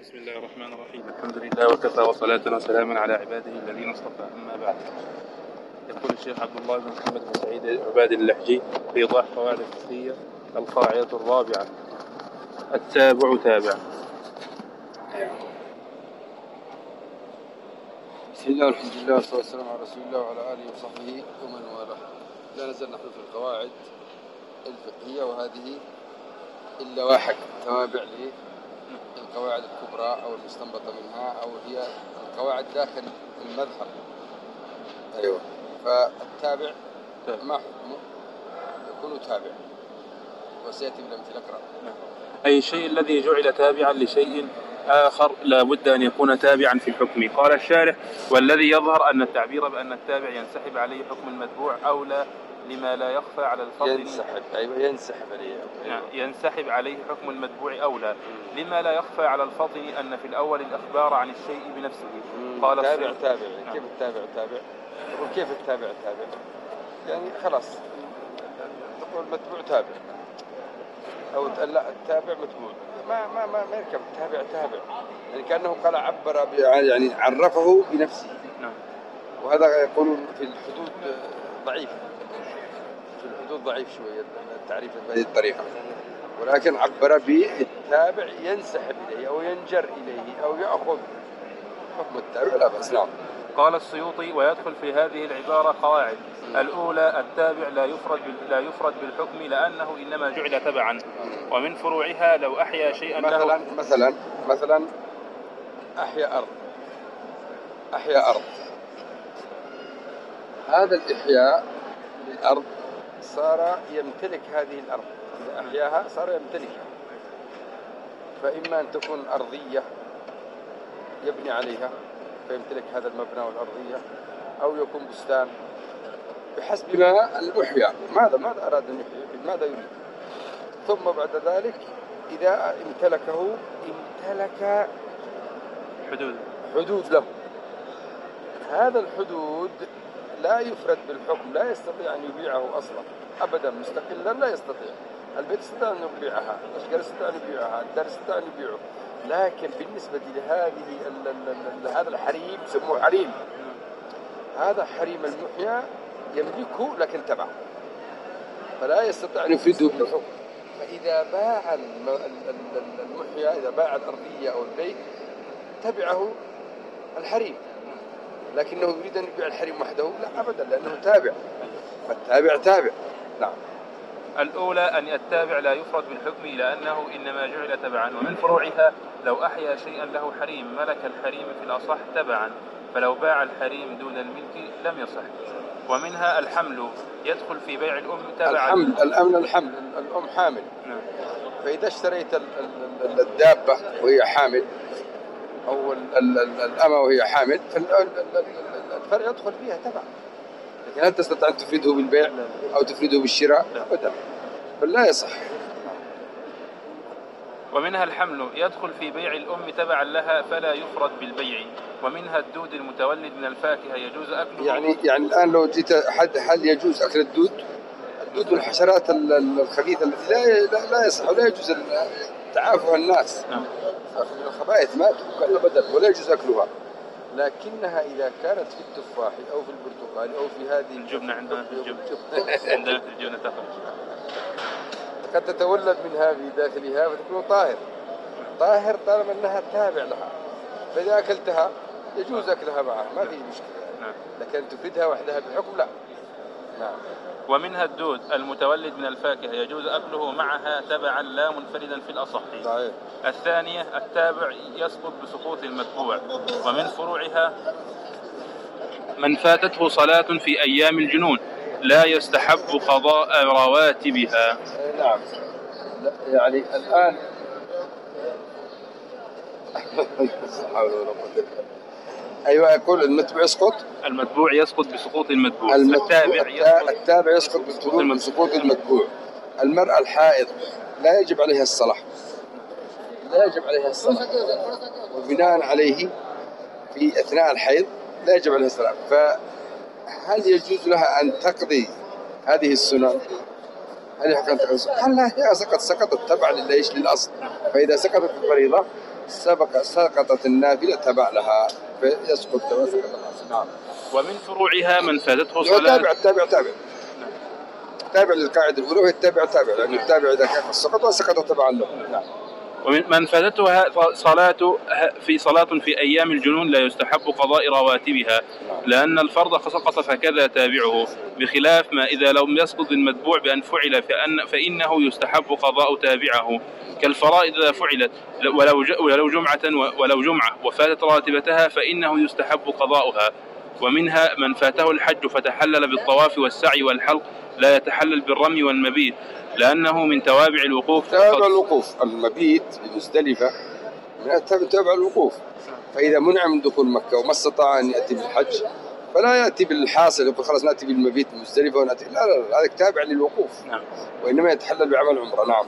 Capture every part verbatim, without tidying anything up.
بسم الله الرحمن الرحيم. الحمد لله وكفى وصلاة وسلاما على عباده الذين اصطفى، أما بعد. يقول الشيخ عبد الله بن محمد بن سعيد عباد اللحجي في إيضاح قواعد الفقهية: القاعدة الرابعة: التابع تابع. بسم الله والحمد لله والصلاة والسلام على رسول الله وعلى آله وصحبه ومن والاه. لا نزال نحن في القواعد الفقهية، وهذه اللواحق توابع للقواعد الكبرى أو المستنبطة منها، أو هي القواعد داخل المذهب. أيوة. فالتابع ما حكمه؟ يكون تابع، وسيأتي بالأمثلة أقرأ. أي الشيء الذي جعل تابعا لشيء آخر لا بد أن يكون تابعا في الحكم. قال الشارح: والذي يظهر أن التعبير بأن التابع ينسحب عليه حكم المتبوع أولى لما لا يخفى على الفضل. ينسحب أيوة ينسحب عليه أيوة. ينسحب عليه حكم المتبوع أولى لما لا يخفى على الفضل أن في الأول الأخبار عن الشيء بنفسه. قال تابع تابع يعني كيف التابع تابع؟ تقول كيف التابع تابع؟ يعني خلاص تقول متبوع تابع، أو لا التابع متبوع، ما ما ما ما يركب التابع تابع، يعني كأنه قال عبر يعني عرفه بنفسه. نعم. وهذا يقولون في الحدود ضعيف، في الحدود ضعيف شوية التعريف بهذه الطريقة، ولكن عبر بالتابع ينسحب إليه أو ينجر إليه أو يأخذ حكم التابع لا بأس. نعم. قال السيوطي: ويدخل في هذه العبارة قواعد. الأولى: التابع لا يفرد لا يفرد بالحكم لأنه إنما جعل تبعا، ومن فروعها لو أحيا شيئا له. مثلا مثلا مثلا أحيا أرض أحيا أرض هذا الإحياء للأرض صار يمتلك هذه الأرض، إذا أحياها صار يمتلكها، فإما أن تكون أرضية يبني عليها فيمتلك هذا المبنى والأرضية، أو يكون بستان بحسب ما المحيا ماذا ماذا أراد أن يحيي، ماذا يريد. ثم بعد ذلك إذا امتلكه امتلك حدود حدود له، هذا الحدود لا يفرد بالحكم، لا يستطيع أن يبيعه أصلا أبدا مستقلا، لا يستطيع. البيت يستطيع أن يبيعها، الأشجار يستطيع أن يبيعها، الدار يستطيع أن يبيعه، لكن بالنسبة لهذه هذا الحريم يسموه حريم، هذا حريم المحيا يملكه لكن تبعه، فلا يستطيع أن يفرده بالحكم. فإذا باع المحيا، إذا باع الأرضية أو البيت تبعه الحريم، لكنه يريد أن يبيع الحريم وحده لا أبدا، لأنه تابع، فالتابع تابع. نعم. الأولى أن التابع لا يفرد بالحكم لأنه إنما جعل تبعا، ومن فروعها لو أحيا شيئا له حريم ملك الحريم في الأصح تبعا، فلو باع الحريم دون الملك لم يصح. ومنها الحمل يدخل في بيع الأم تبعا. الحمل الأمن الحمل الأم حامل. نعم. فإذا اشتريت الدابة وهي حامل أو الأمة وهي حامل فالفرع يدخل فيها تبع، لكن هل تستطيع أن تفرده بالبيع أو تفرده بالشراء؟ أبدا، بل لا يصح. ومنها الحمل يدخل في بيع الأم تبعا لها فلا يفرد بالبيع. ومنها الدود المتولد من الفاكهة يجوز أكله. يعني يعني الآن لو جيت حد هل يجوز أكل الدود؟ الدود من الحشرات الخبيثة التي لا لا يصح ولا يجوز تعافها الناس. نعم. الخبائث ما تؤكل أبدا ولا يجوز أكلها، لكنها إذا كانت في التفاح أو في البرتقال أو في هذه الجبنة، عندنا في الجبنة عندنا في الجبنة تخرج قد تتولد منها في داخلها فتكون طاهر طاهر طالما أنها تابع لها، فإذا أكلتها يجوز أكلها معها ما في مشكلة. نعم. لكن تفردها وحدها بحكم لا. نعم. ومنها الدود المتولد من الفاكهة يجوز أكله معها تبعا لا منفردا في الأصح. صحيح. الثانية التابع يسقط بسقوط المتبوع. ومن فروعها من فاتته صلاة في أيام الجنون لا يستحب قضاء رواتبها. نعم. يعني الآن أيوة يقول المتبوع يسقط المتبوع يسقط بسقوط المتبوع. التابع يسقط التابع يسقط بسقوط المتبوع. المرأة الحائض لا يجب عليها الصلاة، لا يجب عليها الصلاة، وبناء عليه في أثناء الحيض لا يجب عليها الصلاة، فهل يجوز لها أن تقضي هذه السنن هل يحق أن تقضي؟ قال لا، هي سقط سقطت تبع ليش للأصل، فإذا سقطت الفريضة سبق سقطت النافلة تبع لها فيسقط كما سقط الأصل. نعم. ومن فروعها من فاتته صلاة صلاة. تابع تابع تابع تابع للقاعدة الأولى، وهي التابع تابع لأن التابع إذا كان سقط وسقط تبعا له. نعم. ومن من فاتته صلاة في صلاة في أيام الجنون لا يستحب قضاء رواتبها، لأن الفرض سقط فكذا تابعه، بخلاف ما إذا لم يسقط المتبوع بأن فعل فأن فإنه يستحب قضاء تابعه، كالفرائض إذا فعلت ولو ولو جمعة ولو جمعة وفاتت راتبتها فإنه يستحب قضاؤها. ومنها من فاته الحج فتحلل بالطواف والسعي والحلق لا يتحلل بالرمي والمبيت، لأنه من توابع الوقوف. توابع الوقوف المبيت بمزدلفة من توابع الوقوف، فإذا منع من دخول مكة وما استطاع أن يأتي بالحج فلا يأتي بالحاصل يقول خلاص نأتي بالمبيت بمزدلفة ونأتي، لا لا لا، هذا تابع للوقوف. نعم. وإنما يتحلل بعمل عمرة. نعم.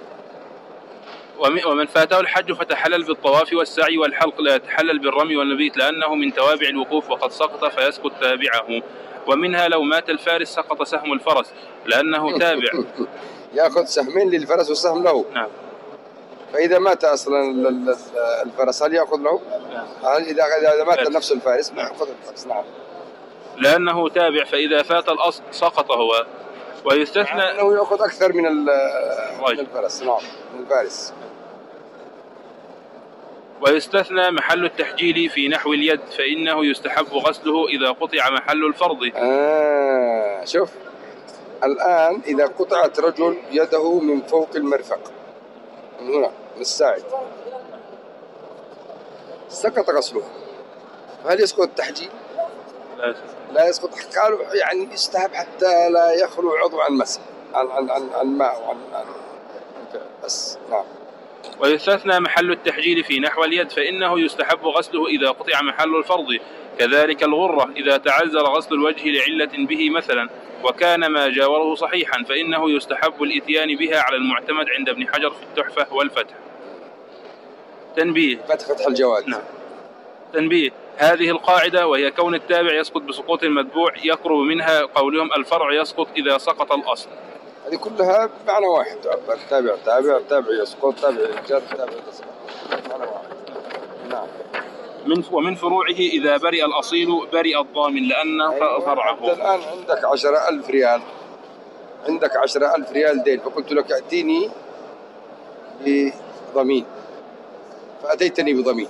ومن فاته الحج فتحلل بالطواف والسعي والحلق لا يتحلل بالرمي والمبيت، لأنه من توابع الوقوف وقد سقط فيسقط تابعه. ومنها لو مات الفارس سقط سهم الفرس لأنه تابع. يأخذ سهمين للفرس وسهم له. نعم. فإذا مات أصلا الفرس هل يأخذ له؟ نعم. هل إذا إذا مات نفس الفارس ما يأخذ الفرس. نعم. لأنه تابع، فإذا فات الأصل سقط هو. ويستثنى يعني أنه يأخذ أكثر من الفرس. نعم، من الفارس. ويستثنى محل التحجيل في نحو اليد، فإنه يستحب غسله إذا قطع محل الفرض. آه شوف الآن إذا قطعت رجل يده من فوق المرفق من هنا من الساعد سقط غسله، هل يسقط التحجيل؟ لا, لا يسقط. قالوا يعني يستحب حتى لا يخلو عضو عن مسح عن عن عن, عن ماء وعن عن بس. نعم. ويستثنى محل التحجيل في نحو اليد، فإنه يستحب غسله إذا قطع محل الفرض، كذلك الغرة إذا تعذر غسل الوجه لعلة به مثلا وكان ما جاوره صحيحا، فإنه يستحب الإتيان بها على المعتمد عند ابن حجر في التحفة والفتح. تنبيه. فتح فتح الجواد. نعم. تنبيه. هذه القاعدة وهي كون التابع يسقط بسقوط المتبوع يقرب منها قولهم الفرع يسقط إذا سقط الأصل. هذه كلها معنى واحد، تابع تابع تابع يسقط تابع يجر تابع يسقط، معنى واحد. نعم. من ومن فروعه إذا برئ الأصيل برئ الضامن لأن فرعه. أنت الآن عندك عشرة ألف ريال، عندك عشرة ألف ريال دين، فقلت لك أتيني بضمين، فأتيتني بضمين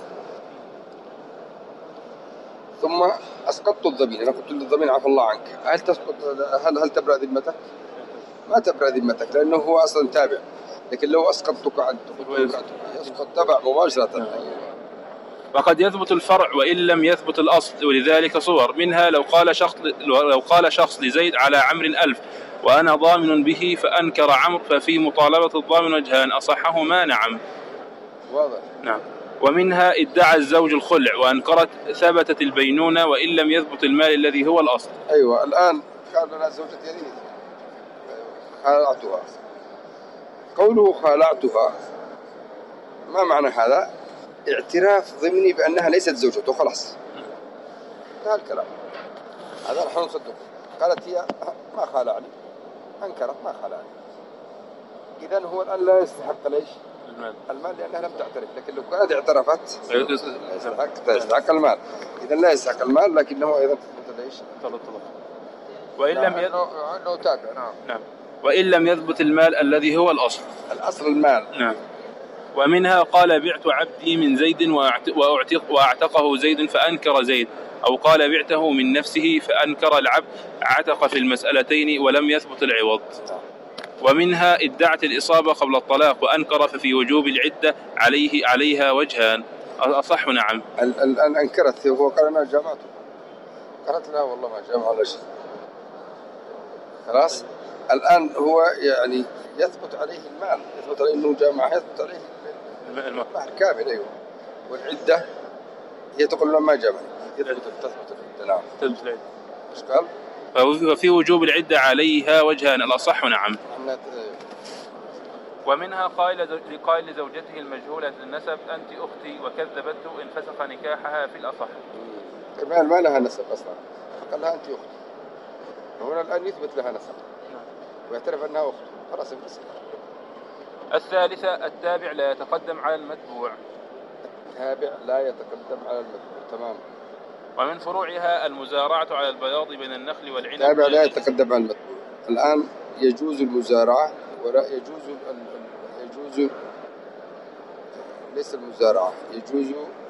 ثم أسقطت الضمين. أنا قلت للضمين عفى الله عنك، هل تسقط هل هل تبرأ ذمتك؟ ما تبرأ ذمتك لأنه هو أصلا تابع، لكن لو أسقطتك عنك يسقط تبع مباشرة. وقد يثبت الفرع وإن لم يثبت الأصل، ولذلك صور منها لو قال شخص لو قال شخص لزيد على عمرو ألف وأنا ضامن به فأنكر عمرو، ففي مطالبة الضامن وجهان أصحهما نعم. واضح. نعم. ومنها ادعى الزوج الخلع وأنكرت ثبتت البينونة وإن لم يثبت المال الذي هو الأصل. أيوة. الآن قال أنا زوجتي هذه خالعتها، قوله خالعتها ما معنى هذا؟ اعتراف ضمني بأنها ليست زوجته، خلاص هذا الكلام، هذا نحن نصدقه. قالت هي ما خالعني، أنكرت ما خالعني، إذن هو الآن لا يستحق ليش؟ المال. المال لأنها لم تعترف، لكن لو كانت اعترفت يستحق يستحق المال، إذن لا يستحق المال لكنه أيضا تثبت ليش؟ طلب طلب. وإن لم يثبت لو تابع. نعم. نعم. وإن لم يثبت المال الذي هو الأصل. الأصل المال. نعم. ومنها قال بعت عبدي من زيد وأعتق وأعتقه زيد فأنكر زيد، أو قال بعته من نفسه فأنكر العبد، عتق في المسألتين ولم يثبت العوض. ومنها ادعت الإصابة قبل الطلاق وأنكر، ففي وجوب العدة عليه عليها وجهان أصح. نعم. الآن أنكرت، هو قال أنا جامعته، قالت لا والله ما جامع ولا شيء، خلاص. الآن هو يعني يثبت عليه المال، يثبت عليه أنه جامع، يثبت عليه المهر كامل. أيوه. والعدة هي تقول له ما جامع، يثبت تثبت العدة. نعم. تثبت العدة. إيش قال؟ ففي وجوب العدة عليها وجهان الأصح. نعم. ومنها قائل لقائل لزوجته المجهولة النسب أنت أختي وكذبته إن فسخ نكاحها في الأصح. كمان ما لها نسب أصلا، قال لها أنت أختي، هنا الآن يثبت لها نسب ويعترف أنها أخته خلاص يفسخ. الثالثة التابع لا يتقدم على المتبوع. التابع لا يتقدم على المتبوع تمام. ومن فروعها المزارعة على البياض بين النخل والعنب. التابع لا يتقدم على المتبوع. الآن يجوز المزارعة ولا يجوز يجوز ليس المزارعة، يجوز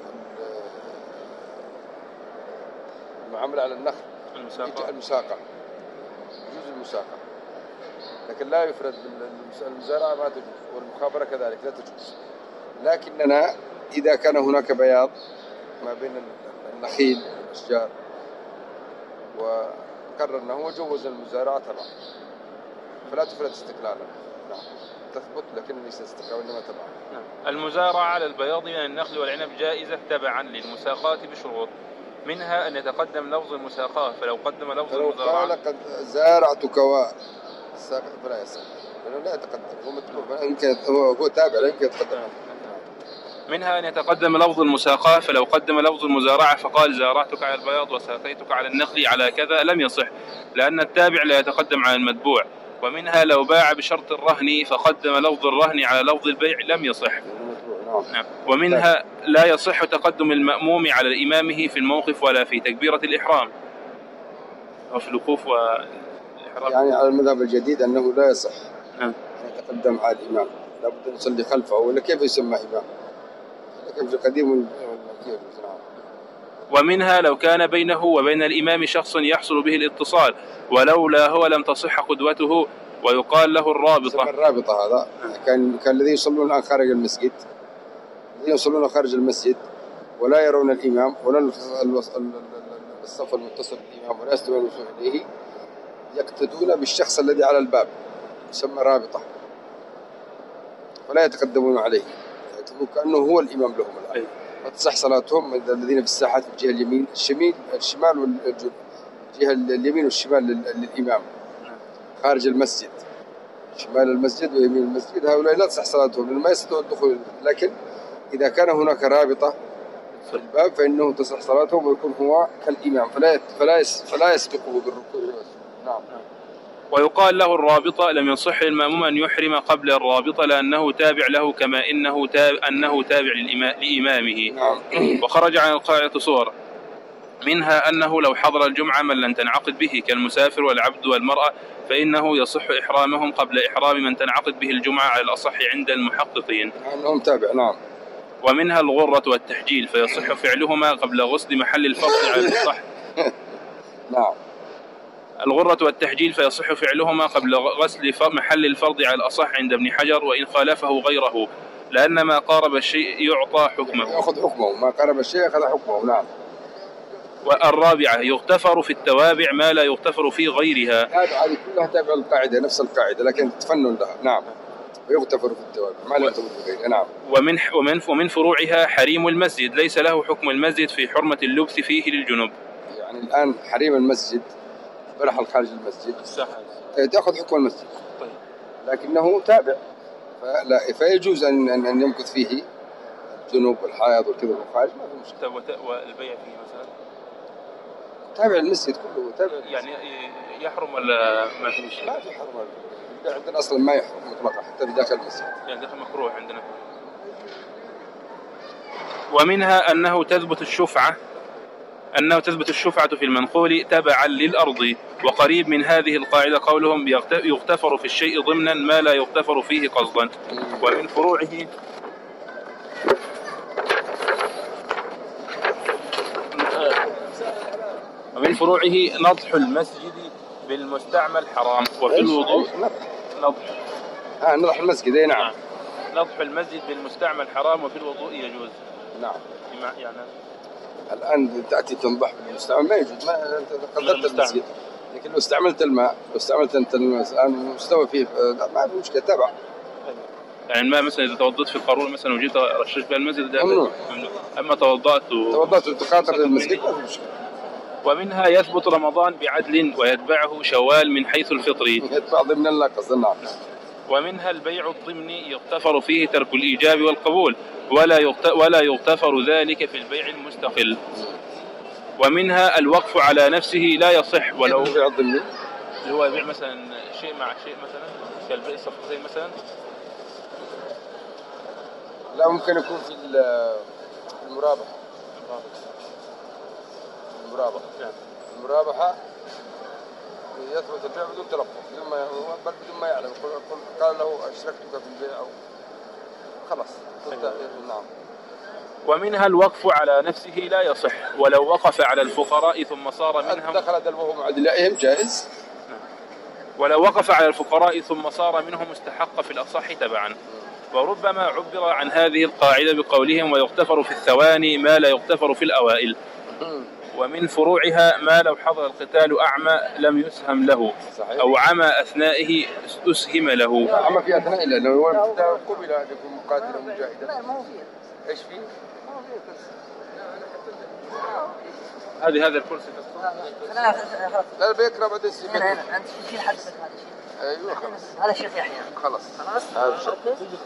المعاملة على النخل المساقة. المساقة يجوز المساقة، لكن لا يفرد المزارعة ما تجوز، والمخابرة كذلك لا تجوز. لكننا إذا كان هناك بياض ما بين النخيل والأشجار وقررناه وجوز المزارعة تبعا، فلا تفرد استقلالا. نعم تثبت لكن ليس استقلالا وإنما تبعا. نعم. المزارعة على البياض من النخل والعنب جائزة تبعا للمساقات بشروط، منها أن يتقدم لفظ المساقاة، فلو قدم لفظ المزارعة قال قد زارعتك والساق فلا يصح، لأنه لا يتقدم، هو متبوع يمكن هو هو تابع لا يمكن يتقدم. منها أن يتقدم لفظ المساقاة، فلو قدم لفظ المزارعة فقال زارعتك على البياض وساقيتك على النخل على كذا لم يصح، لأن التابع لا يتقدم على المتبوع. ومنها لو باع بشرط الرهن فقدم لفظ الرهن على لفظ البيع لم يصح. نعم. ومنها لا يصح تقدم المأموم على إمامه في الموقف ولا في تكبيرة الإحرام وفي الوقوف والإحرام. يعني على المذهب الجديد أنه لا يصح نعم. أن يتقدم على الإمام، لابد أن يصلي خلفه، ولا كيف يسمى إمام؟ كيف القديم والكيف. ومنها لو كان بينه وبين الإمام شخص يحصل به الاتصال ولولا هو لم تصح قدوته ويقال له الرابطة. الرابطة هذا كان كان الذين يصلون الآن خارج المسجد، الذين يصلون خارج المسجد ولا يرون الإمام ولا الصف المتصل بالإمام ولا يستوون الوصول إليه، يقتدون بالشخص الذي على الباب يسمى رابطة، ولا يتقدمون عليه، يعتبرون كأنه هو الإمام لهم الآن. وتصح صلاتهم الذين في الساحات في الجهة اليمين الشمال الشمال والجهة اليمين والشمال للإمام خارج المسجد، شمال المسجد ويمين المسجد، هؤلاء لا تصح صلاتهم لأنه ما يستطيعون الدخول. لكن إذا كان هناك رابطة في الباب فإنه تصح صلاتهم ويكون هو كالإمام، فلا فلا فلا يسبقه بالركوع. نعم. ويقال له الرابطة. لم يصح للمأموم أن يحرم قبل الرابطة لأنه تابع له كما إنه تابع أنه تابع لإمامه. نعم. وخرج عن القاعدة صور، منها أنه لو حضر الجمعة من لن تنعقد به كالمسافر والعبد والمرأة فإنه يصح إحرامهم قبل إحرام من تنعقد به الجمعة على الأصح عند المحققين. أنهم تابع. نعم. ومنها الغرة والتحجيل فيصح فعلهما قبل غسل محل الفرض على الأصح. نعم. الغرة والتحجيل فيصح فعلهما قبل غسل محل الفرض على الأصح عند ابن حجر وإن خالفه غيره، لأن ما قارب الشيء يعطى حكمه. يأخذ حكمه، ما قارب الشيء أخذ حكمه. نعم. والرابعة يغتفر في التوابع ما لا يغتفر في غيرها. هذه كلها تابع القاعدة نفس القاعدة لكن تفنن لها. نعم. ويغتفر في التوابع ما لا يغتفر في غيرها. نعم. ومن ومن ومن فروعها حريم المسجد ليس له حكم المسجد في حرمة اللبث فيه للجنب. يعني الآن حريم المسجد برحل خارج المسجد تأخذ حكم المسجد. طيب. لكنه تابع فلا فيجوز أن أن يمكث فيه الجنوب والحائض والكذا والخارج ما في مشكلة. والبيع فيه مثلا تابع المسجد كله تابع. يعني يحرم ولا ما في مشكلة؟ ما في حرم. البيع عندنا أصلا ما يحرم مطلقا حتى في داخل المسجد. يعني داخل مكروه عندنا. ومنها أنه تثبت الشفعة أنه تثبت الشفعة في المنقول تبعا للأرض. وقريب من هذه القاعدة قولهم يغتفر في الشيء ضمنا ما لا يغتفر فيه قصدا. ومن فروعه ومن فروعه نضح المسجد بالمستعمل حرام وفي الوضوء نضح آه نضح المسجد. أي نعم. نضح المسجد بالمستعمل حرام وفي الوضوء يجوز. نعم. يعني الآن تأتي تنضح بالمستعمل ما يجوز، ما قدرت المسجد، لكن لو استعملت الماء لو استعملت أنت الماء الآن مستوى فيه ما في مشكلة تبع. يعني الماء مثلا إذا توضأت في القارورة مثلا وجيت رشش بها المسجد ده ممنوع. أما توضأت و... توضأت وتقاطر المسجد ما في مشكلة. ومنها يثبت رمضان بعدل ويتبعه شوال من حيث الفطر. يتبع ضمن النقص. نعم. ومنها البيع الضمني يغتفر فيه ترك الإيجاب والقبول ولا ولا يغتفر ذلك في البيع المستقل. ومنها الوقف على نفسه لا يصح ولو البيع الضمني اللي هو يبيع مثلا شيء مع شيء مثلا كالبيع الصفقتين مثلا. لا ممكن يكون في المرابحة. المرابحة نعم. المرابحة يثبت البيع بدون تلفظ، بدون ما بل بدون ما يعلم، قال له أشركتك في البيع أو خلاص. نعم. ومنها الوقف على نفسه لا يصح ولو وقف على الفقراء ثم صار منهم. دخل دلوه مع أدلائهم جائز. ولو وقف على الفقراء ثم صار منهم استحق في الأصح تبعا. وربما عبر عن هذه القاعدة بقولهم ويغتفر في الثواني ما لا يغتفر في الأوائل. ومن فروعها ما لو حضر القتال أعمى لم يسهم له. صحيح. أو عمى أثنائه أسهم له. عمى في أثنائه لأنه هو قبل أن يكون مقاتلا مجاهدا. لا ما هو فيه. إيش فيه؟ ما هو فيه كرسي. هذه هذا الكرسي. لا لا بيكره بعد السيف. هنا هنا أنت تشيل حدثك هذا الشيء. أيوه خلاص. هذا شيخ يحيى. خلاص. خلاص. هذا شيء.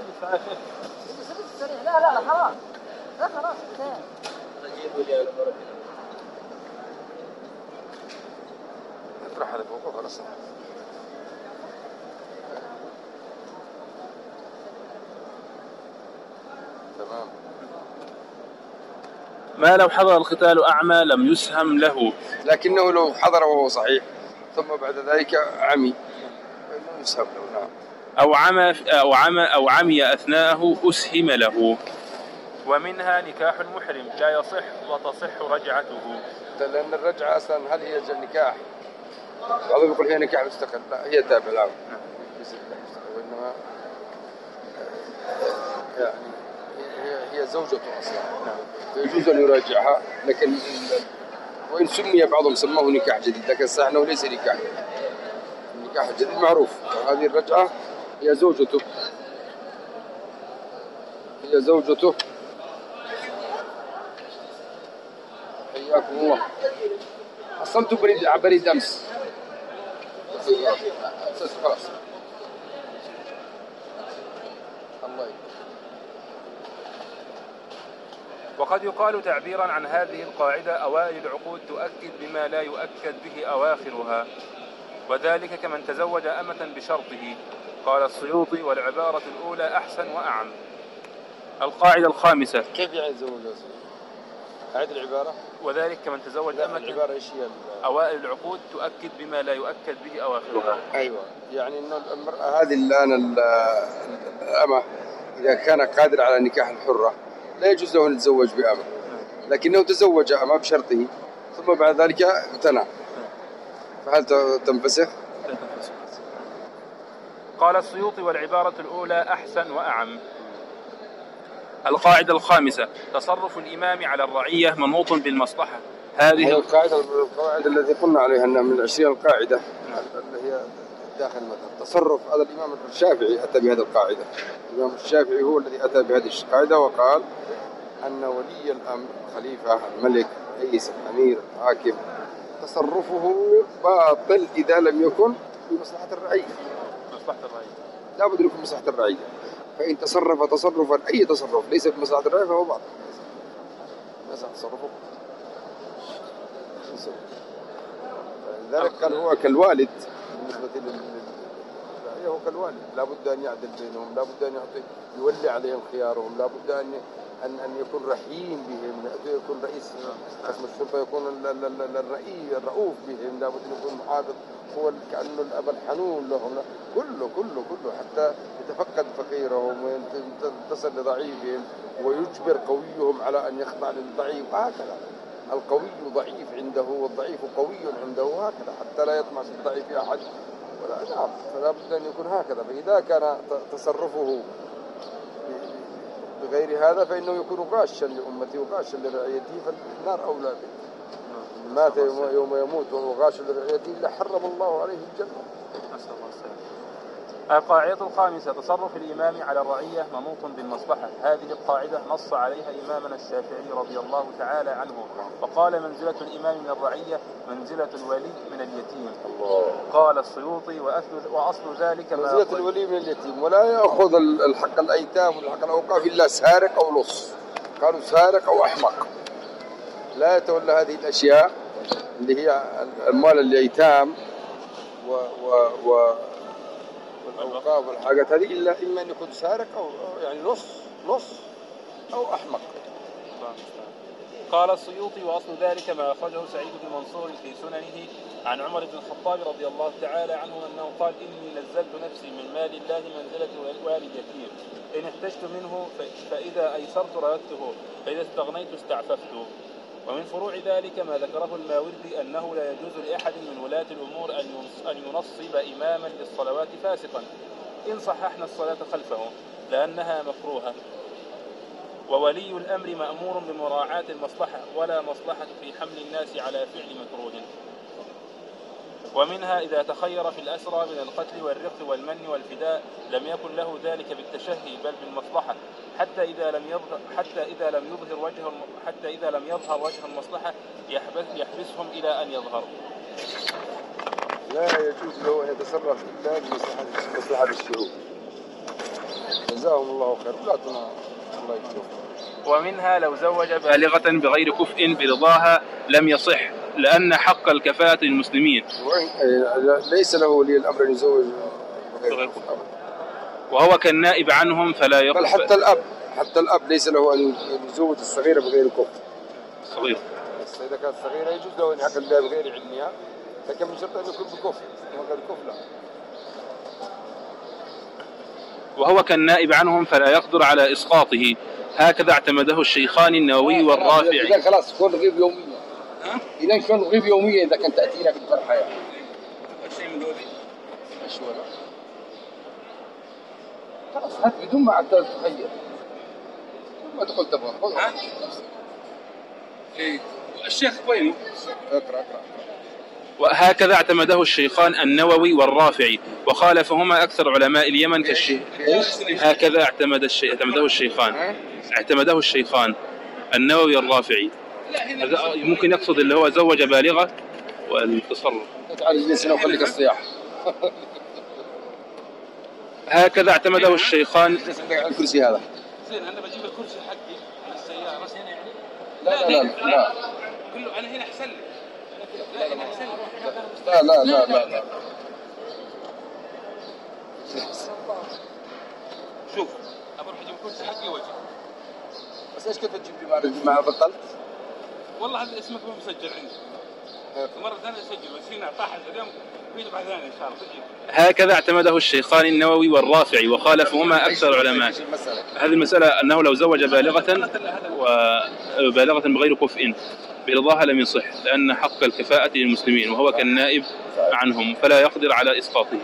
لا لا لا خلاص. لا خلاص. اطرح على فوق وخلاص. تمام. ما لو حضر القتال أعمى لم يسهم له. لكنه لو حضر وهو صحيح ثم بعد ذلك عمي فإنه يسهم له. نعم. أو عمى أو عمى أو عمي أثناءه أسهم له. ومنها نكاح المحرم لا يصح وتصح رجعته. لأن الرجعة أصلا هل هي النكاح؟ بعضهم يقول هي نكاح مستقل، لا هي تابع له. وإنما يعني هي هي زوجته أصلا. يجوز أن يراجعها، لكن وإن سمي بعضهم سماه نكاح جديد، لكن صح أنه ليس نكاح. النكاح الجديد معروف، هذه الرجعة هي زوجته. هي زوجته. حياكم الله. حصلت بريد بريد أمس. خلاص. الله. وقد يقال تعبيرا عن هذه القاعدة أوائل العقود تؤكد بما لا يؤكد به أواخرها، وذلك كمن تزوج أمة بشرطه. قال السيوطي والعبارة الأولى أحسن وأعم. القاعدة الخامسة. كيف يعني تزوج؟ أعد العبارة. وذلك كمن تزوج أمة. العبارة إيش هي؟ أوائل العقود تؤكد بما لا يؤكد به أواخرها. أيوة، يعني إنه المرأة هذه الآن الأمة إذا كان قادر على نكاح الحرة لا يجوز له أن يتزوج بأمة، لكنه تزوج أمة بشرطه ثم بعد ذلك امتنع، فهل تنفسخ؟ لا تنفسخ. قال السيوطي والعبارة الأولى أحسن وأعم. القاعدة الخامسة تصرف الإمام على الرعية منوط بالمصلحة. هذه القاعدة القواعد التي قلنا عليها أنها من عشرين القاعدة اللي هي داخل المذهب. تصرف هذا الإمام الشافعي أتى بهذه القاعدة. الإمام الشافعي هو الذي أتى بهذه القاعدة وقال أن ولي الأمر خليفة الملك رئيس الأمير الحاكم تصرفه باطل إذا لم يكن بمصلحة الرعية. مصلحة الرعية لا بد يكون مصلحة الرعية، فإن تصرف تصرفا أي تصرف ليس بمصلحة الرعية فهو باطل. ليس تصرفه. لذلك قال هو كالوالد بالنسبة للرعية، هو كالوالد، لا بد أن يعدل بينهم، لا بد أن يعطي يولي عليهم خيارهم، لا بد أن أن أن يكون رحيم بهم، يكون رئيس قسم الشرطة يكون الرئيس الرؤوف بهم، لا بد أن يكون محافظ هو كأنه الأب الحنون لهم، كله كله كله حتى يتفقد فقيرهم وينتصر لضعيفهم ويجبر قويهم على أن يخضع للضعيف، هكذا القوي ضعيف عنده والضعيف قوي عنده، هكذا حتى لا يطمع في الضعيف أحد ولا نعم، فلا بد أن يكون هكذا. فإذا كان تصرفه بغير هذا فإنه يكون غاشا لأمته وغاشا لرعيته، فالنار أولى به. مات يوم يموت وهو غاش لرعيته إلا حرم الله عليه الجنة. نسأل الله السلامة. القاعدة الخامسة تصرف الإمام على الرعية منوط بالمصلحة. هذه القاعدة نص عليها إمامنا الشافعي رضي الله تعالى عنه، وقال منزلة الإمام من الرعية منزلة الولي من اليتيم. الله. قال السيوطي وأصل ذلك منزلة الولي من اليتيم، ولا يأخذ الحق الأيتام والحق الأوقاف إلا سارق أو لص، قالوا سارق أو أحمق، لا يتولى هذه الأشياء اللي هي أموال الأيتام و و و والأوقاف والحاجات هذه إلا إما أن يكون سارق أو يعني نص نص أو أحمق. قال السيوطي: وأصل ذلك ما أخرجه سعيد بن منصور في سننه عن عمر بن الخطاب رضي الله تعالى عنه أنه قال: إني نزلت نفسي من مال الله منزلة والد يتيم، إن احتجت منه فإذا أيسرت رددته، فإذا استغنيت استعففته. ومن فروع ذلك ما ذكره الماوردي أنه لا يجوز لأحد من ولاة الأمور أن ينصب إماما للصلوات فاسقا إن صححنا الصلاة خلفه لأنها مكروهة، وولي الأمر مأمور بمراعاة المصلحة ولا مصلحة في حمل الناس على فعل مكروه. ومنها إذا تخير في الأسرى من القتل والرق والمن والفداء لم يكن له ذلك بالتشهي بل بالمصلحة، حتى إذا لم يظهر حتى إذا لم يظهر وجه حتى إذا لم يظهر وجه المصلحة يحبس يحبسهم إلى أن يظهر. لا يجوز له أن يتصرف إلا بمصلحة الشعوب. جزاهم الله خير. لا تنا الله يكتب. ومنها لو زوج بالغة بغير كفء برضاها لم يصح، لأن حق الكفاءة للمسلمين. ليس له ولي الأمر أن يزوج بغير كفء، وهو كالنائب عنهم فلا يقبل. بل حتى الأب حتى الأب ليس له أن يزوج الصغيرة بغير كفء. صغير. بس إذا كانت صغيرة يجوز له أن يعقد بها بغير علمها، لكن من شرط أن يكون بكفء، وغير كفء لا. وهو كالنائب عنهم فلا يقدر على إسقاطه، هكذا اعتمده الشيخان النووي والرافعي. إذا خلاص كون رغيب يوميا. ها؟ إذا كون رغيب يوميا إذا كنت تأتينا في الفرحة يعني. شيء من ذولي؟ إيش ولا؟ خلاص هات بدون ما عاد تخيل. ما تقول تبغى خذها. إيه. الشيخ وين؟ اقرأ اقرأ. وهكذا اعتمده الشيخان النووي والرافعي، وخالفهما أكثر علماء اليمن كالشيخ. هكذا اعتمد الشيخ اعتمده الشيخان اعتمده الشيخان النووي والرافعي. ممكن يقصد اللي هو زوج بالغة والتصرف. تعال جلسنا وخليك الصياح. هكذا اعتمده الشيخان. الكرسي هذا. زين أنا بجيب الكرسي حقي على السيارة بس هنا يعني. لا لا لا. لا. كله أنا هنا أحسن لي. لا لا لا لا لا. شوف أبغى أروح أجيب كرسي حقي وجه. بس إيش كيف تجيب لي ما بطلت؟ والله هذا اسمك مو مسجل عندي. مرة ثانية أسجل بس هنا طاحت اليوم في بعد ثانية إن شاء الله تجيب. هكذا اعتمده الشيخان النووي والرافعي، وخالفهما أكثر علماء. هذه المسألة أنه لو زوج بالغة وبالغة بغير كفء برضاها لم يصح، لأن حق الكفاءة للمسلمين، وهو كالنائب عنهم فلا يقدر على إسقاطه.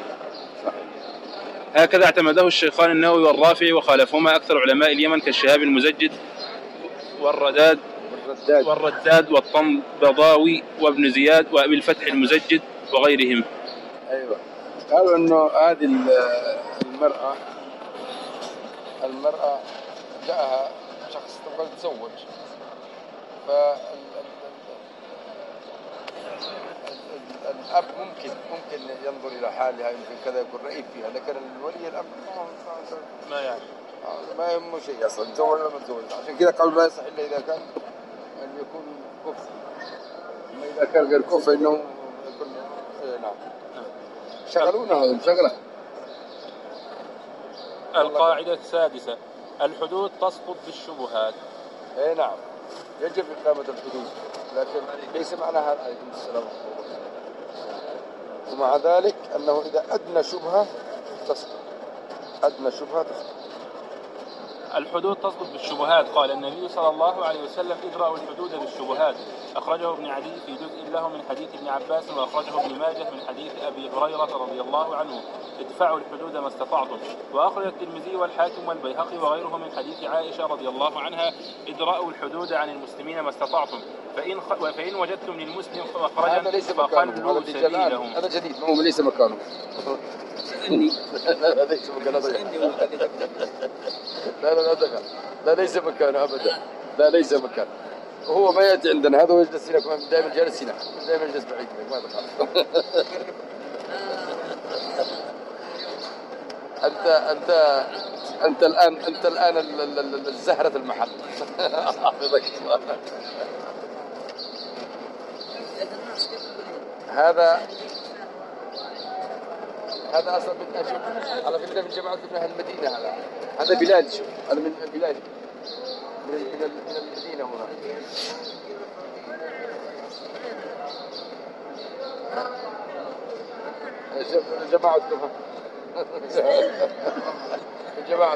هكذا اعتمده الشيخان النووي والرافعي، وخالفهما أكثر علماء اليمن كالشهاب المزجد والرداد والرداد والطنبضاوي وابن زياد وأبي الفتح المزجد وغيرهم. أيوة. قالوا إنه هذه المرأة المرأة جاءها شخص تبغى تتزوج، فالأب ممكن ممكن ينظر إلى حالها، يمكن كذا يكون رئيب فيها، لكن الولي الأمر ما يعني ما يهمه شيء أصلا تزوج ولا ما تزوج. عشان كذا قالوا لا يصح إلا إذا كان أن يكون كفء، أما إذا كان غير كفء فإنه يكون نعم. شغلونا هذا شغله. القاعدة السادسة: الحدود تسقط بالشبهات. اي نعم يجب إقامة الحدود، لكن ليس معناها عليكم السلام. ومع ذلك أنه إذا أدنى شبهة تسقط، أدنى شبهة تسقط. الحدود تسقط بالشبهات. قال النبي صلى الله عليه وسلم: ادرأوا الحدود بالشبهات. أخرجه ابن عدي في جزء له من حديث ابن عباس، وأخرجه ابن ماجه من حديث أبي هريرة رضي الله عنه: ادفعوا الحدود ما استطعتم. وأخرج الترمذي والحاكم والبيهقي وغيره من حديث عائشة رضي الله عنها: ادرأوا الحدود عن المسلمين ما استطعتم، فإن خ... فإن وجدتم للمسلم خرجا فخلوا سبيلهم. هذا جديد، هو ليس مكانه. لا ليس مكانه. لا لا لا دخل. لا ليس مكانه أبدا. لا ليس مكانه. وهو ما يأتي عندنا هذا ويجلس هنا، دائما جالس هنا، دائما يجلس بعيد ما دخل. أنت أنت أنت الآن أنت الآن الزهرة المحل. حفظك الله. هذا هذا أصلا من أشوف على فكرة من جماعة ابن أهل المدينة. هذا هذا بلال، شوف هذا من بلال من من من المدينة هنا. جماعة جماعة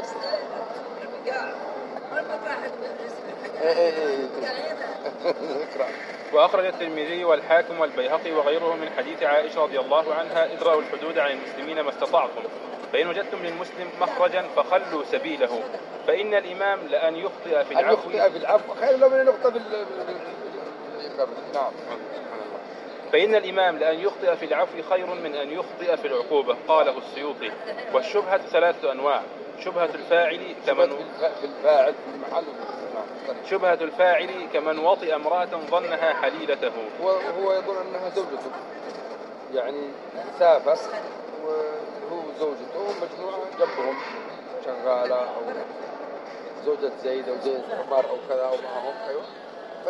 وأخرج الترمذي والحاكم والبيهقي وغيره من حديث عائشة رضي الله عنها: ادرأوا الحدود عن المسلمين ما استطعتم، فإن وجدتم للمسلم مخرجا فخلوا سبيله، فإن الإمام لأن يخطئ في العفو أن يخطئ في العفو خير له من أن يخطئ بال نعم. فإن الإمام لأن يخطئ في العفو خير من أن يخطئ في العقوبة. قاله السيوطي. والشبهة ثلاثة أنواع: شبهة الفاعل كمن في الفاعل في المحل. شبهة الفاعل كمن وطئ امرأة ظنها حليلته، وهو يظن أنها زوجته، يعني سافر وهو زوجته مجموعة جنبهم شغالة أو زوجة زيد أو زيد عمر أو كذا أو معهم. أيوة. ف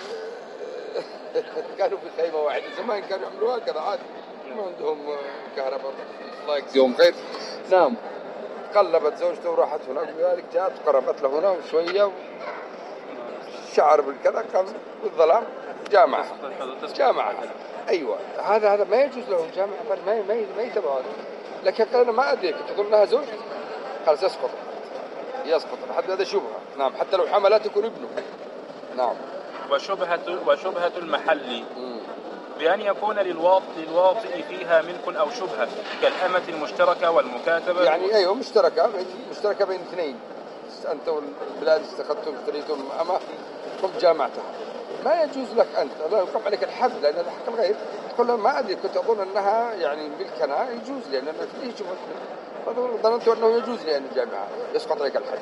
كانوا في خيمة واحدة زمان، كانوا يعملوها كذا عادي، ما عندهم كهرباء الله يجزيهم خير. نعم. قلبت زوجته وراحت هناك، لذلك جاءت قربت له هنا وشوية شعر بالكذا كان بالظلام جامعة جامعة. أيوة هذا هذا ما يجوز له جامعة، ما ما ما يتبع هذا. لكن قال أنا ما أدري، كنت أظن أنها زوج، خلاص يسقط يسقط لحد هذا شبهة. نعم حتى لو حملت يكون ابنه. نعم. وشبهة وشبهة المحل بأن يكون للواطئ للواطئ فيها ملك أو شبهة كالأمة المشتركة والمكاتبة. يعني أيوة مشتركة مشتركة بين اثنين، أنت والبلاد استخدتم اشتريتم أما قم جامعتها، ما يجوز لك أنت لا يقام عليك الحد لأن هذا حق الغير. تقول له ما أدري، كنت أظن أنها يعني ملكنا يجوز لي، لأن فيه شبهة، ظننت أنه يجوز لي أن الجامعة، يسقط عليك الحد.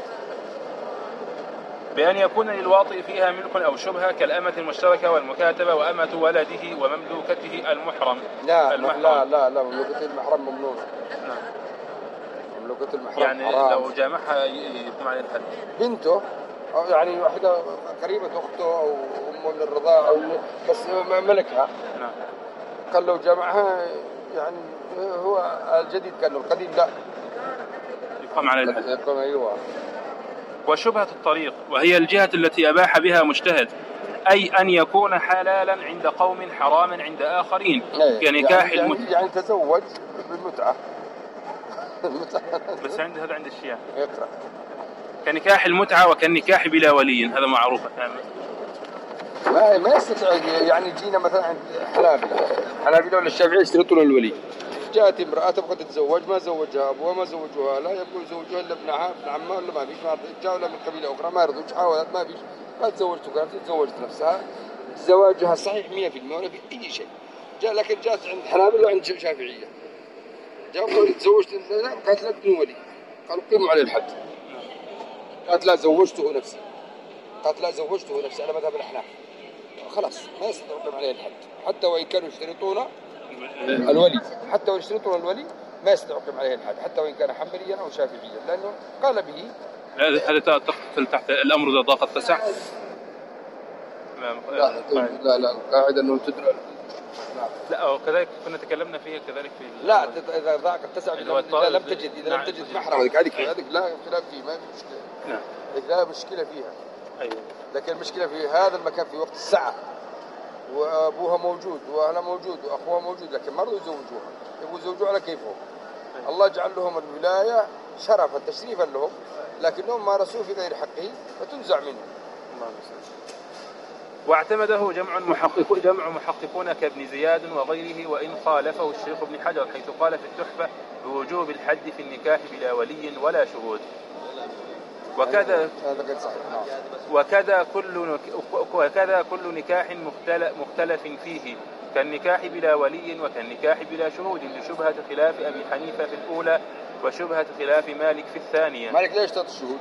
بأن يكون للواطئ فيها ملك أو شبهة كالأمة المشتركة والمكاتبة وأمة ولده ومملوكته المحرم. لا المحرم. لا لا لا مملوكة المحرم ممنوع. نعم. مملوكة المحرم يعني حرام. لو جامعها يقوم عليه الحد. بنته أو يعني واحدة قريبة أخته أو أمه من الرضاعة أو بس ملكها. نعم. قال لو جامعها يعني هو الجديد كان القديم لا يقام عليه الحد. يقوم. أيوة. وشبهة الطريق وهي الجهة التي أباح بها مجتهد، أي أن يكون حلالا عند قوم حراما عند آخرين كنكاح يعني, المت... يعني, يعني تزوج بالمتعة. بس عند هذا عند الشيعة يقرأ كنكاح المتعة وكالنكاح بلا ولي، هذا معروف. ما ما يستطيع. يعني جينا مثلا عند حنابلة حنابلة ولا الشافعية يشترطون الولي. جاءت امرأة تبغى تتزوج ما زوجها أبوها ما زوجوها، لا يبغوا يزوجوها إلا ابنها ابن عمها ولا ما فيش، ما جاء ولا من قبيلة أخرى ما رضوش، حاولت ما فيش، ما تزوجت وقالت تزوجت نفسها، زواجها صحيح مية في المية ولا في أي شيء. جاء لكن جاءت عند حنابلة وعند شافعية، جاء قالوا تزوجت قالت لا بدون ولي، قالوا قيموا عليه الحد. قالت لا زوجته نفسي، قالت لا زوجته نفسي على مذهب الأحناف، خلاص ما يستطيعون عليه الحد حتى وإن كانوا يشترطون الولي، حتى وإن يشترطون الولي ما يستطيعون عليه الحد حتى وإن كان حنبليا أو شافعيا، لأنه قال به. هذا تدخل تحت الأمر إذا ضاق اتسع. لا لا لا القاعدة أنه تدرى. لا وكذلك كنا تكلمنا فيه كذلك في لا إذا ضاق اتسع إذا لم تجد إذا لم تجد محرم هذيك هذيك لا خلاف فيه ما في مشكلة. نعم. لا مشكلة فيها. أيوة. لكن المشكلة في هذا المكان في وقت الساعة وأبوها موجود وأهلها موجود وأخوها موجود، لكن ما رضوا يزوجوها، يبغوا يزوجوها على كيفهم. أيوة. الله جعل لهم الولاية شرفا تشريفا لهم، لكنهم مارسوه في غير حقه فتنزع منه. الله واعتمده جمع محقق جمع محققون كابن زياد وغيره، وإن خالفه الشيخ ابن حجر حيث قال في التحفة بوجوب الحد في النكاح بلا ولي ولا شهود. وكذا وكذا كل وكذا كل نكاح مختلف فيه كالنكاح بلا ولي وكالنكاح بلا شهود، لشبهة خلاف أبي حنيفة في الأولى وشبهة خلاف مالك في الثانية. مالك لا يشترط الشهود،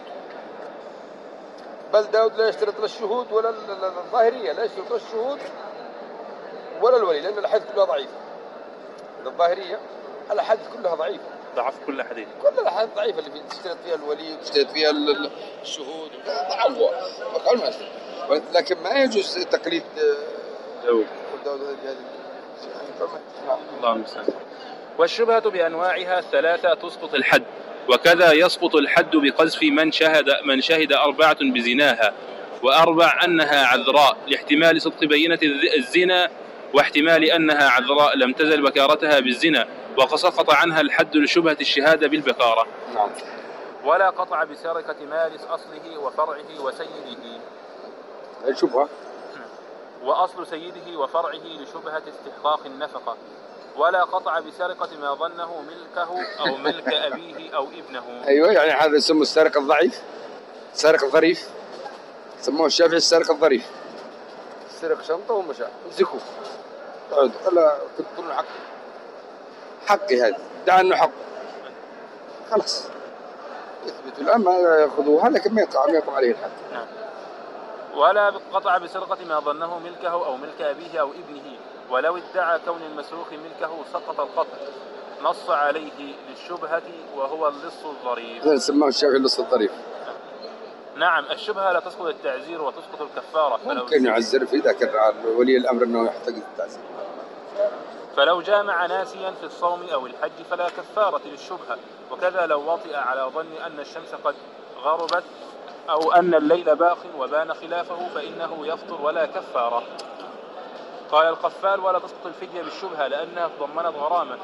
بل داود لا يشترط الشهود ولا الظاهرية لا يشترط الشهود ولا الولي، لأن الأحاديث كلها ضعيفة. الظاهرية الأحاديث كلها ضعيفة، ضعف كل حديث، كل الأحاديث ضعيفة اللي تشترط فيها الولي وتشترط فيها الشهود ضعوا فقال ما يشترط. لكن ما يجوز تقليد داود. داود هذه الله المستعان. والشبهة بأنواعها الثلاثة تسقط الحد، وكذا يسقط الحد بقذف من شهد من شهد أربعة بزناها، وأربع أنها عذراء لاحتمال صدق بينة الزنا، واحتمال أنها عذراء لم تزل بكارتها بالزنا، وسقط عنها الحد لشبهة الشهادة بالبكارة. نعم. ولا قطع بسرقة مال أصله وفرعه وسيده. الشبهة وأصل سيده وفرعه لشبهة استحقاق النفقة. ولا قطع بسرقة ما ظنه ملكه أو ملك أبيه أو ابنه. أيوة، يعني هذا يسمى السارق الضعيف، السارق الظريف، سموه الشافعي السارق الظريف. سرق شنطة ومشى، امسكوه اقعد خلا تقول حق حقي، هذا دعا انه حق، خلاص يثبتوا الآن ما يأخذوها، لكن ما يقع ما يقع عليه الحد. نعم. ولا قطع بسرقة ما ظنه ملكه أو ملك أبيه أو ابنه، ولو ادعى كون المسروق ملكه سقط القطع، نص عليه للشبهة وهو اللص الظريف. هذا سماه الشافعي اللص الظريف. نعم. الشبهة لا تسقط التعزير وتسقط الكفارة. ممكن يعزر في ذاك ولي الأمر أنه يحتاج التعزير. فلو جامع ناسيا في الصوم أو الحج فلا كفارة للشبهة، وكذا لو وطئ على ظن أن الشمس قد غربت أو أن الليل باق وبان خلافه فإنه يفطر ولا كفارة. قال القفال: ولا تسقط الفدية بالشبهة لأنها تضمنت غرامة.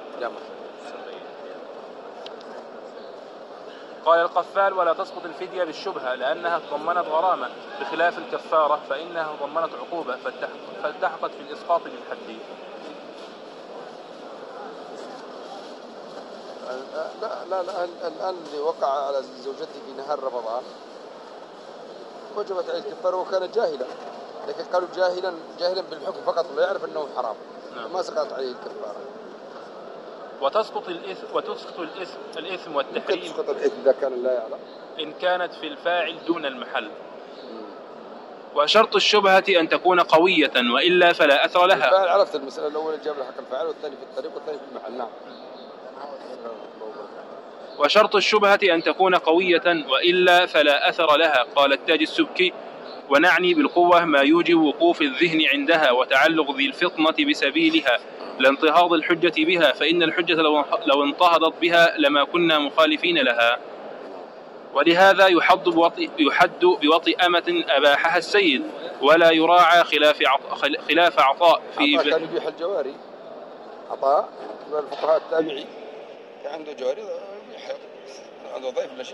قال القفال: ولا تسقط الفدية بالشبهة لأنها تضمنت غرامة، بخلاف الكفارة فإنها تضمنت عقوبة فالتحقت في الإسقاط بالحد. لا لا لا الآن اللي وقع على زوجته في نهار رمضان وجبت عليه الكفارة وكان جاهلا، لكن قالوا جاهلا جاهلا بالحكم فقط، لا يعرف أنه حرام. نعم. ما سقط عليه الكفارة. وتسقط الإثم وتسقط الإثم الإثم والتحريم. تسقط الإثم إذا كان لا يعلم، إن كانت في الفاعل دون المحل. مم. وشرط الشبهة أن تكون قوية وإلا فلا أثر لها. الفاعل عرفت المسألة الأولى جاب حق الفاعل والثاني في الطريق والثاني في المحل. نعم. وشرط الشبهة أن تكون قوية وإلا فلا أثر لها. قال التاج السبكي: ونعني بالقوة ما يوجب وقوف الذهن عندها وتعلق ذي الفطنة بسبيلها لانتهاض الحجة بها، فإن الحجة لو انتهضت بها لما كنا مخالفين لها. ولهذا يحد بوطئ, يحد بوطئ أمة أباحها السيد ولا يراعى خلاف عطاء, خلاف عطاء في عطاء كان يبيح الجواري. عطاء من الفقهاء التابعي كان عنده جواري عنده ضيف ولا شيء.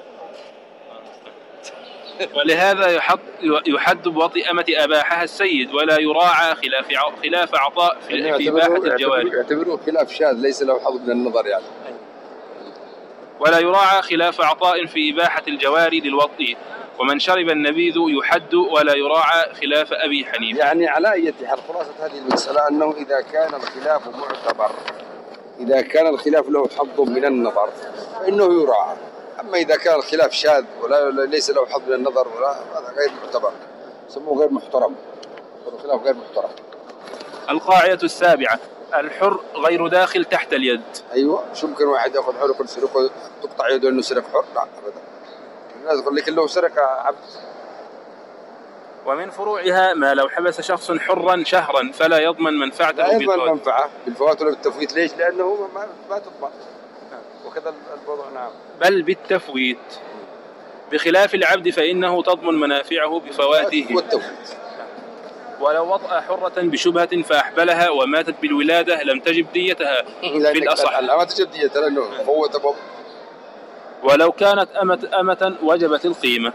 ولهذا يحد يحد بوطئ أمة أباحها السيد ولا يراعى خلاف خلاف عطاء في, يعني في إباحة الجواري. يعتبروه خلاف شاذ ليس له حظ من النظر يعني. ولا يراعى خلاف عطاء في إباحة الجواري للوطئ. ومن شرب النبيذ يحد ولا يراعى خلاف أبي حنيفة. يعني على أي حال خلاصة هذه المسألة أنه إذا كان الخلاف معتبر، إذا كان الخلاف له حظ من النظر فإنه يراعى. أما إذا كان الخلاف شاذ ولا ليس له حظ من النظر ولا هذا غير معتبر، يسموه غير محترم، الخلاف غير محترم. القاعدة السابعة: الحر غير داخل تحت اليد. أيوة، شو ممكن واحد يأخذ حر يقول سرقه تقطع يده إنه سرق حر؟ لا أبدا. الناس يقول لك لو سرق عبد. ومن فروعها ما لو حبس شخص حرا شهرا فلا يضمن منفعته. لا يضمن منفعة بالفوات ولا بالتفويت. ليش؟ لأنه ما ما تضمن. وكذا الوضع. نعم. بل بالتفويت، بخلاف العبد فإنه تضمن منافعه بفواته والتفويت. ولو وطأ حرة بشبهة فأحبلها وماتت بالولادة لم تجب ديتها في الأصح. لا ما تجب ديتها لأنه فوت أبوه. ولو كانت أمة أمة وجبت القيمة.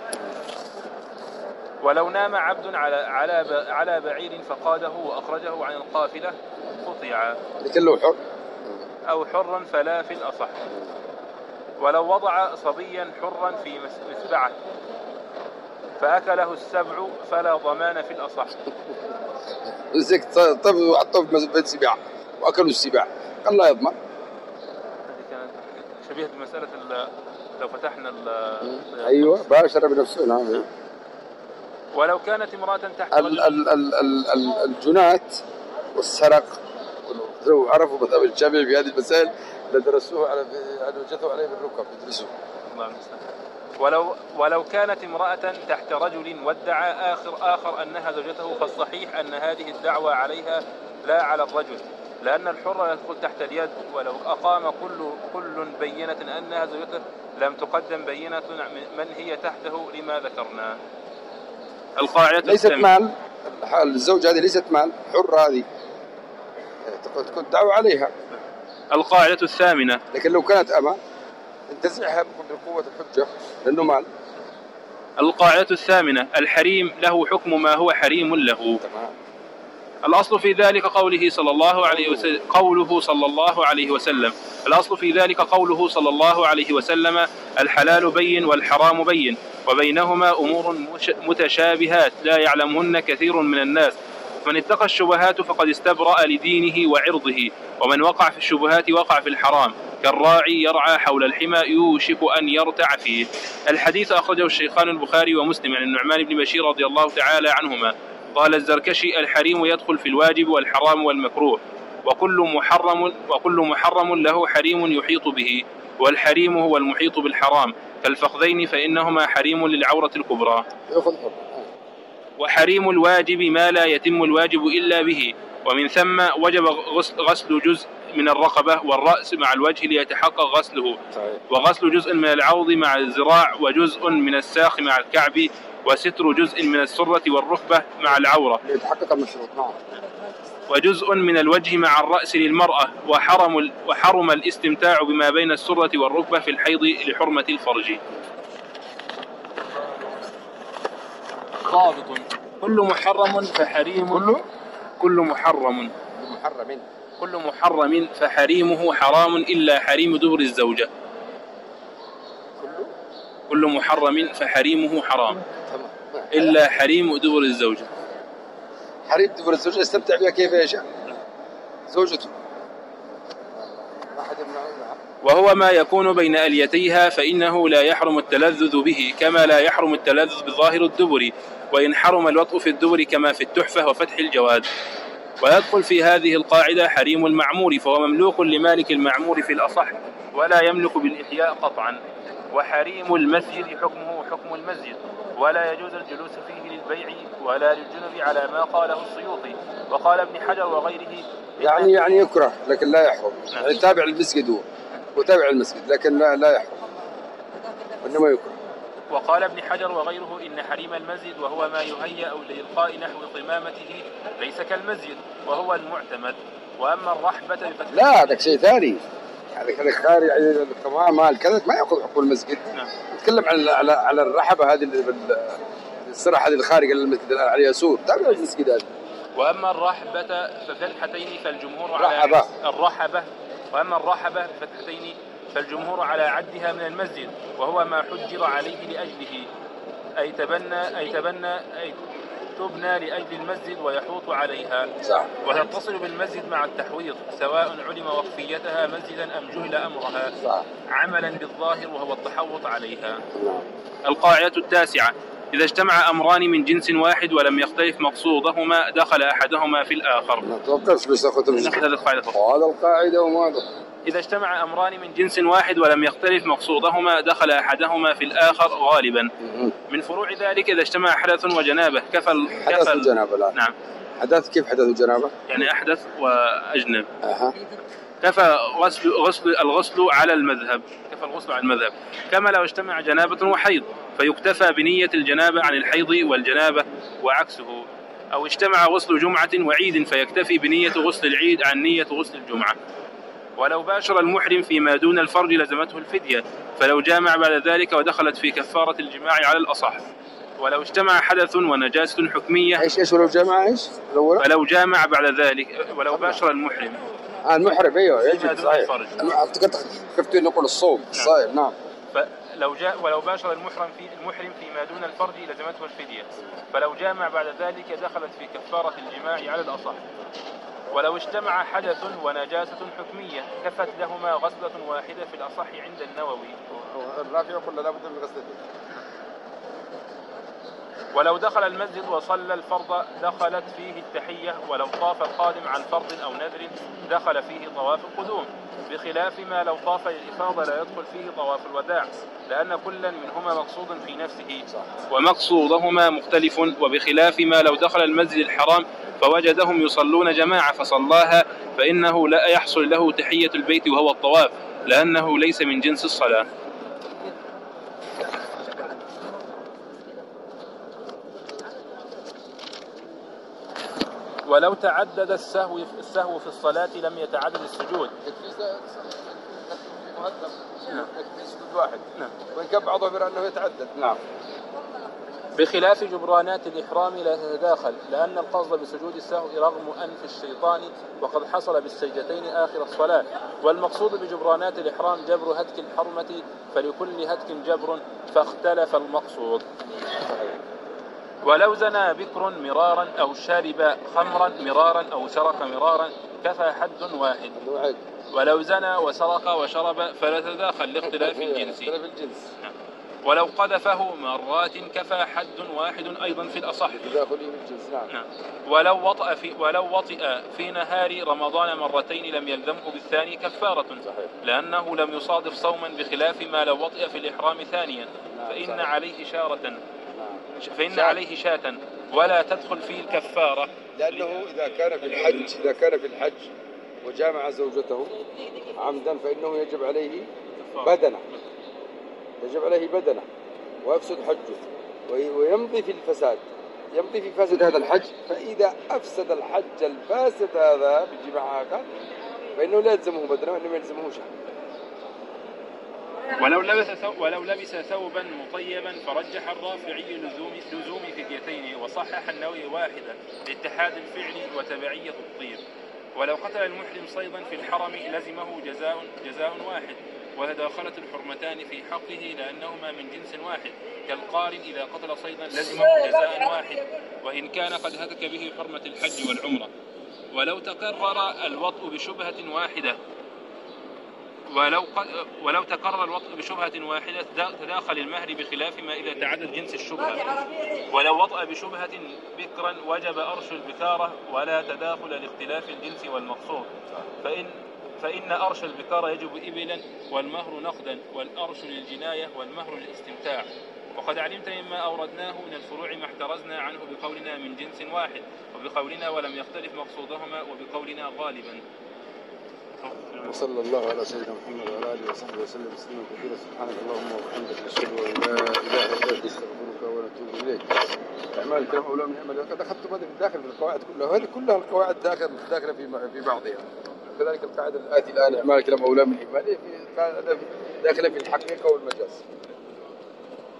ولو نام عبد على على على بعير فقاده وأخرجه عن القافلة قطع. لكن لو حر أو حرا فلا في الأصح. ولو وضع صبيا حرا في مسبعة فأكله السبع فلا ضمان في الأصح. زيك طب وحطوه في السباع وأكلوا السباع قال لا يضمن. هذه كانت شبيهة بمسألة لو فتحنا أيوة باشر بنفسه. نعم. ولو كانت امرأة تحت ال ال ال ال الجنات والسرق عرفوا مذهب الشافعي في هذه المسائل لدرسوه على وجدوا عليه بالركب يدرسوه. الله المستعان. ولو ولو كانت امرأة تحت رجل وادعى آخر آخر أنها زوجته فالصحيح أن هذه الدعوة عليها لا على الرجل، لأن الحر يدخل تحت اليد، ولو أقام كل كل بينة أنها زوجته لم تقدم بينة من هي تحته لما ذكرنا. القاعدة ليست مال، الزوجة هذه ليست مال، حرة هذه تكون دعوة عليها. القاعدة الثامنة. لكن لو كانت أما انتزعها بقوة الحجة لأنه مال. القاعدة الثامنة. الحريم له حكم ما هو حريم له. تمام. الأصل في ذلك قوله صلى الله عليه وسلم قوله صلى الله عليه وسلم الأصل في ذلك قوله صلى الله عليه وسلم الحلال بين والحرام بين وبينهما أمور متشابهات لا يعلمهن كثير من الناس، من اتقى الشبهات فقد استبرأ لدينه وعرضه، ومن وقع في الشبهات وقع في الحرام، كالراعي يرعى حول الحمى يوشك أن يرتع فيه. الحديث أخرجه الشيخان البخاري ومسلم عن النعمان بن بشير رضي الله تعالى عنهما قال الزركشي الحريم يدخل في الواجب والحرام والمكروه، وكل محرم وكل محرم له حريم يحيط به، والحريم هو المحيط بالحرام كالفخذين فإنهما حريم للعورة الكبرى. وحريم الواجب ما لا يتم الواجب إلا به، ومن ثم وجب غسل جزء من الرقبة والرأس مع الوجه ليتحقق غسله، وغسل جزء من العوض مع الذراع، وجزء من الساق مع الكعب، وستر جزء من السرة والركبة مع العورة ليتحقق المشروط، وجزء من الوجه مع الرأس للمرأة، وحرم, وحرم الاستمتاع بما بين السرة والركبة في الحيض لحرمة الفرج. ضابط. كل محرم فحريم كل كل محرم محرم كل محرم فحريمه حرام إلا حريم دبر الزوجة. كل محرم فحريمه حرام إلا حريم دبر الزوجة. حريم دبر الزوجة يستمتع بها كيف يشاء زوجته، وهو ما يكون بين أليتيها فإنه لا يحرم التلذذ به كما لا يحرم التلذذ بظاهر الدبر، وإن حرم الوطء في الدبر كما في التحفة وفتح الجواد. ويدخل في هذه القاعدة حريم المعمور، فهو مملوك لمالك المعمور في الأصح ولا يملك بالإحياء قطعا. وحريم المسجد حكمه حكم المسجد، ولا يجوز الجلوس فيه للبيع ولا للجنب على ما قاله السيوطي. وقال ابن حجر وغيره يعني يعني يكره لكن لا يحرم، يعني تابع المسجد هو وتابع المسجد لكن لا لا يحرم وإنما يكره. وقال ابن حجر وغيره إن حريم المسجد وهو ما يهيأ لإلقاء نحو قمامته ليس كالمسجد وهو المعتمد. وأما الرحبة بفتح لا هذا شيء ثاني، هذا كذا خارج يعني القمامة الكذا ما يأخذ حكم المسجد. نعم. نتكلم على على على الرحبة هذه الصراحة هذه الخارج المسجد عليها سور تابع المسجد هذا. وأما الرحبة ففتحتين فالجمهور على رحبة. الرحبة وأما الرحبة بفتحتين فالجمهور على عدها من المسجد، وهو ما حجر عليه لأجله، أي تبنى أي تبنى أي تبنى لأجل المسجد ويحوط عليها. صح. وتتصل بالمسجد مع التحويط سواء علم وقفيتها مسجدا أم جهل أمرها. صح. عملا بالظاهر وهو التحوط عليها. القاعدة التاسعة. إذا اجتمع أمران من جنس واحد ولم يختلف مقصودهما دخل أحدهما في الآخر. ما توقفش بس أخذ هذا القاعدة. هذا القاعدة وماذا؟ إذا اجتمع أمران من جنس واحد ولم يختلف مقصودهما دخل أحدهما في الآخر غالبا. من فروع ذلك إذا اجتمع حدث وجنابة كفى حدث وجنابة. لا. نعم. حدث كيف حدث وجنابة؟ يعني أحدث وأجنب. أها. كفى غسل غسل الغسل على المذهب كفى الغسل على المذهب، كما لو اجتمع جنابة وحيض فيكتفى بنية الجنابة عن الحيض والجنابة وعكسه، أو اجتمع غسل جمعة وعيد فيكتفي بنية غسل العيد عن نية غسل الجمعة. ولو باشر المحرم فيما دون الفرج لزمته الفدية، فلو جامع بعد ذلك ودخلت في كفارة الجماع على الأصح. ولو اجتمع حدث ونجاسة حكمية ايش ايش ولو جامع ايش؟ فلو جامع بعد ذلك ولو باشر المحرم. آه المحرم ايوه يجب صحيح. انا افتكرت خفت نقول الصوم صحيح. نعم. فلو جاء ولو باشر المحرم في المحرم فيما دون الفرج لزمته الفدية، فلو جامع بعد ذلك دخلت في كفارة الجماع على الأصح. ولو اجتمع حدث ونجاسة حكمية كفت لهما غسلة واحدة في الأصح عند النووي. الرافع يقول لا بد من غسلة. ولو دخل المسجد وصلى الفرض دخلت فيه التحية، ولو طاف القادم عن فرض أو نذر دخل فيه طواف القدوم، بخلاف ما لو طاف للإفاضة لا يدخل فيه طواف الوداع، لأن كلا منهما مقصود في نفسه ومقصودهما مختلف. وبخلاف ما لو دخل المسجد الحرام فوجدهم يصلون جماعة فصلاها فإنه لا يحصل له تحية البيت وهو الطواف، لأنه ليس من جنس الصلاة. ولو تعدد السهو السهو في الصلاة لم يتعدد السجود. نعم. يسجد واحد. نعم. وإن كان بعضهم يرى أنه يتعدد. نعم. بخلاف جبرانات الإحرام لا تتداخل، لأن القصد بسجود السهو رغم أنف الشيطان، وقد حصل بالسجدتين آخر الصلاة. والمقصود بجبرانات الإحرام جبر هتك الحرمة، فلكل هتك جبر، فاختلف المقصود. ولو زنى بكر مرارا أو شرب خمرا مرارا أو سرق مرارا كفى حد واحد. ولو زنى وسرق وشرب فلا تداخل لاختلاف الجنس. ولو قذفه مرات كفى حد واحد أيضا في الأصح. نعم. ولو وطئ في ولو وطئ في نهار رمضان مرتين لم يلزمه بالثاني كفارة، لأنه لم يصادف صوما، بخلاف ما لو وطئ في الإحرام ثانيا فإن عليه شارة فإن عليه شاة ولا تدخل فيه الكفارة، لأنه إذا كان في الحج إذا كان في الحج وجامع زوجته عمدا فإنه يجب عليه بدنه يجب عليه بدنه ويفسد حجه ويمضي في الفساد يمضي في فاسد هذا الحج. فإذا أفسد الحج الفاسد هذا بجماع هذا فإنه لا يلزمه بدنه وإنما يلزمه شهر. ولو لبس ولو لبس ثوبا مطيبا فرجح الرافعي لزوم لزوم فديتين، وصحح النووي واحدة لاتحاد الفعل وتبعية الطيب. ولو قتل المحرم صيدا في الحرم لزمه جزاء جزاء واحد، وتداخلت الحرمتان في حقه لأنهما من جنس واحد، كالقارن إذا قتل صيدا لزمه جزاء واحد وإن كان قد هتك به حرمة الحج والعمرة. ولو تقرر الوطء بشبهة واحدة ولو ولو تقرر الوطء بشبهة واحدة تداخل المهر، بخلاف ما إذا تعدد جنس الشبهة. ولو وطأ بشبهة بكرا وجب أرش البكارة، ولا تداخل لاختلاف الجنس والمقصود، فإن فإن أرش البكارة يجب إبلا والمهر نقدا، والأرش للجناية والمهر للاستمتاع. وقد علمت مما أوردناه من الفروع ما احترزنا عنه بقولنا من جنس واحد، وبقولنا ولم يختلف مقصودهما، وبقولنا غالبا. وصلى الله على سيدنا محمد وعلى اله وصحبه وسلم تسليما كثيرا. سبحانك اللهم وبحمدك نشهد ان لا اله الا انت نستغفرك ونتوب اليك. اعمال الكلام اولى من اعمال، لقد اخذتم هذا الداخل في القواعد كلها، وهذه كلها القواعد داخل داخله في في بعضها. كذلك القاعده الاتي الان اعمال الكلام اولى من اعمال، في داخله في الحقيقه والمجاز.